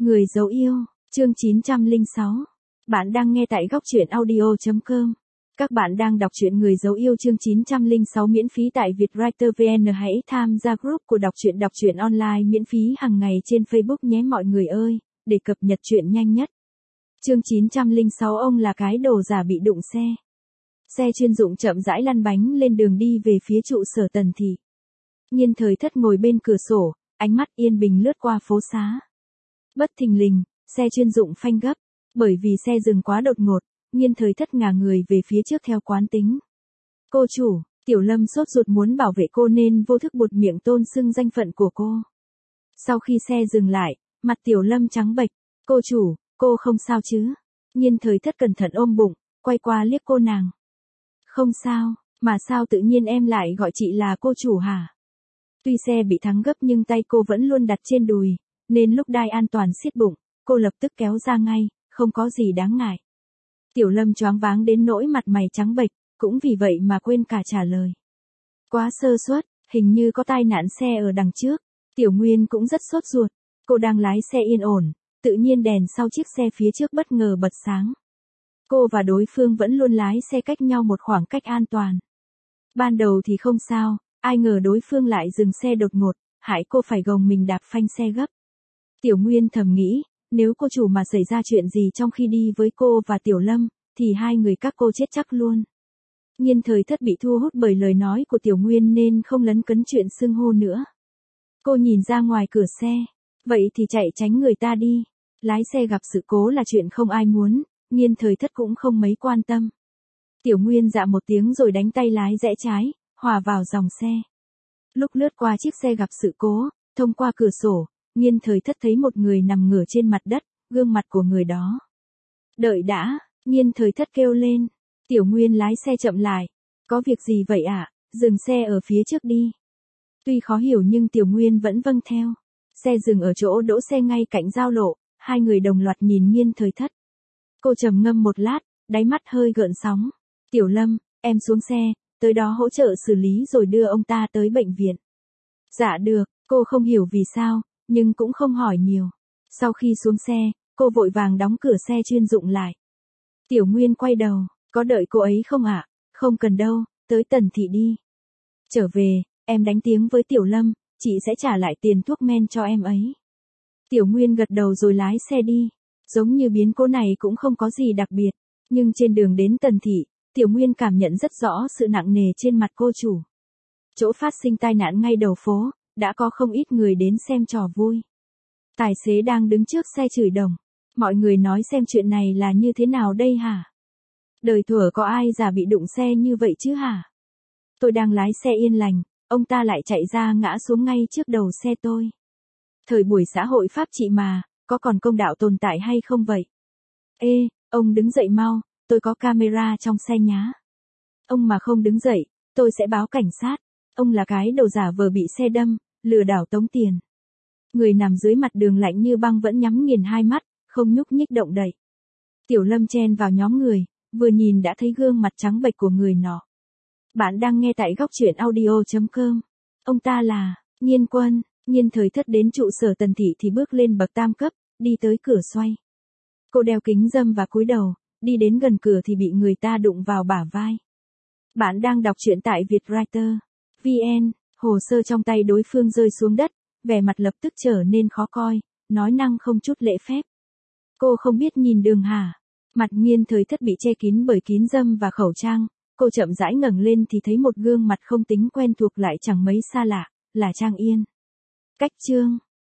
Người dấu yêu, chương 906. Bạn đang nghe tại góc truyện audio.com. Các bạn đang đọc truyện Người dấu yêu chương 906 miễn phí tại Vietwriter VN. Hãy tham gia group của đọc truyện online miễn phí hàng ngày trên Facebook nhé mọi người ơi, để cập nhật truyện nhanh nhất. Chương 906 ông là cái đồ giả bị đụng xe. Xe chuyên dụng chậm rãi lăn bánh lên đường đi về phía trụ sở Tần thị. Nhiên Thời Thất ngồi bên cửa sổ, ánh mắt yên bình lướt qua phố xá. Bất thình lình, xe chuyên dụng phanh gấp, bởi vì xe dừng quá đột ngột, Nhiên Thời Thất ngả người về phía trước theo quán tính. Cô chủ, Tiểu Lâm sốt ruột muốn bảo vệ cô nên vô thức buột miệng tôn xưng danh phận của cô. Sau khi xe dừng lại, mặt Tiểu Lâm trắng bệch, cô chủ, cô không sao chứ? Nhiên Thời Thất cẩn thận ôm bụng, quay qua liếc cô nàng. Không sao, mà sao tự nhiên em lại gọi chị là cô chủ hả? Tuy xe bị thắng gấp nhưng tay cô vẫn luôn đặt trên đùi, nên lúc đai an toàn siết bụng, cô lập tức kéo ra ngay, không có gì đáng ngại. Tiểu Lâm choáng váng đến nỗi mặt mày trắng bệch, cũng vì vậy mà quên cả trả lời. Quá sơ suất, hình như có tai nạn xe ở đằng trước. Tiểu Nguyên cũng rất sốt ruột, cô đang lái xe yên ổn, tự nhiên đèn sau chiếc xe phía trước bất ngờ bật sáng. Cô và đối phương vẫn luôn lái xe cách nhau một khoảng cách an toàn. Ban đầu thì không sao, ai ngờ đối phương lại dừng xe đột ngột, hại cô phải gồng mình đạp phanh xe gấp. Tiểu Nguyên thầm nghĩ, nếu cô chủ mà xảy ra chuyện gì trong khi đi với cô và Tiểu Lâm, thì hai người các cô chết chắc luôn. Nhiên Thời Thất bị thu hút bởi lời nói của Tiểu Nguyên nên không lấn cấn chuyện xưng hô nữa. Cô nhìn ra ngoài cửa xe, vậy thì chạy tránh người ta đi. Lái xe gặp sự cố là chuyện không ai muốn, Nhiên Thời Thất cũng không mấy quan tâm. Tiểu Nguyên dạ một tiếng rồi đánh tay lái rẽ trái, hòa vào dòng xe. Lúc lướt qua chiếc xe gặp sự cố, thông qua cửa sổ, Nhiên Thời Thất thấy một người nằm ngửa trên mặt đất, gương mặt của người đó. Đợi đã, Nhiên Thời Thất kêu lên. Tiểu Nguyên lái xe chậm lại. Có việc gì vậy ạ? Dừng xe ở phía trước đi. Tuy khó hiểu nhưng Tiểu Nguyên vẫn vâng theo. Xe dừng ở chỗ đỗ xe ngay cạnh giao lộ, hai người đồng loạt nhìn Nhiên Thời Thất. Cô trầm ngâm một lát, đáy mắt hơi gợn sóng. Tiểu Lâm, em xuống xe, tới đó hỗ trợ xử lý rồi đưa ông ta tới bệnh viện. Dạ được, cô không hiểu vì sao, nhưng cũng không hỏi nhiều. Sau khi xuống xe, cô vội vàng đóng cửa xe chuyên dụng lại. Tiểu Nguyên quay đầu, có đợi cô ấy không ạ? Không cần đâu, tới Tần thị đi. Trở về, em đánh tiếng với Tiểu Lâm, chị sẽ trả lại tiền thuốc men cho em ấy. Tiểu Nguyên gật đầu rồi lái xe đi. Giống như biến cố này cũng không có gì đặc biệt, nhưng trên đường đến Tần thị, Tiểu Nguyên cảm nhận rất rõ sự nặng nề trên mặt cô chủ. Chỗ phát sinh tai nạn ngay đầu phố, đã có không ít người đến xem trò vui. Tài xế đang đứng trước xe chửi đồng. Mọi người nói xem chuyện này là như thế nào đây hả? Đời thuở có ai già bị đụng xe như vậy chứ hả? Tôi đang lái xe yên lành, ông ta lại chạy ra ngã xuống ngay trước đầu xe tôi. Thời buổi xã hội pháp trị mà, có còn công đạo tồn tại hay không vậy? Ê, ông đứng dậy mau, tôi có camera trong xe nhá. Ông mà không đứng dậy, tôi sẽ báo cảnh sát. Ông là cái đầu giả vờ bị xe đâm, lừa đảo tống tiền. Người nằm dưới mặt đường lạnh như băng vẫn nhắm nghiền hai mắt, không nhúc nhích động đậy. Tiểu Lâm chen vào nhóm người, vừa nhìn đã thấy gương mặt trắng bệch của người nọ. Bạn đang nghe tại góc truyện audio.com. Ông ta là Nhiên Quân. Nhiên Thời Thất đến trụ sở Tần thị thì bước lên bậc tam cấp, đi tới cửa xoay. Cô đeo kính râm và cúi đầu, đi đến gần cửa thì bị người ta đụng vào bả vai. Bạn đang đọc truyện tại Vietwriter VN. Hồ sơ trong tay đối phương rơi xuống đất, vẻ mặt lập tức trở nên khó coi, nói năng không chút lễ phép. Cô không biết nhìn đường hả? Mặt Nhiên Thời Thất bị che kín bởi kính râm và khẩu trang, cô chậm rãi ngẩng lên thì thấy một gương mặt không tính quen thuộc lại chẳng mấy xa lạ, là Trang Yên. Cách chương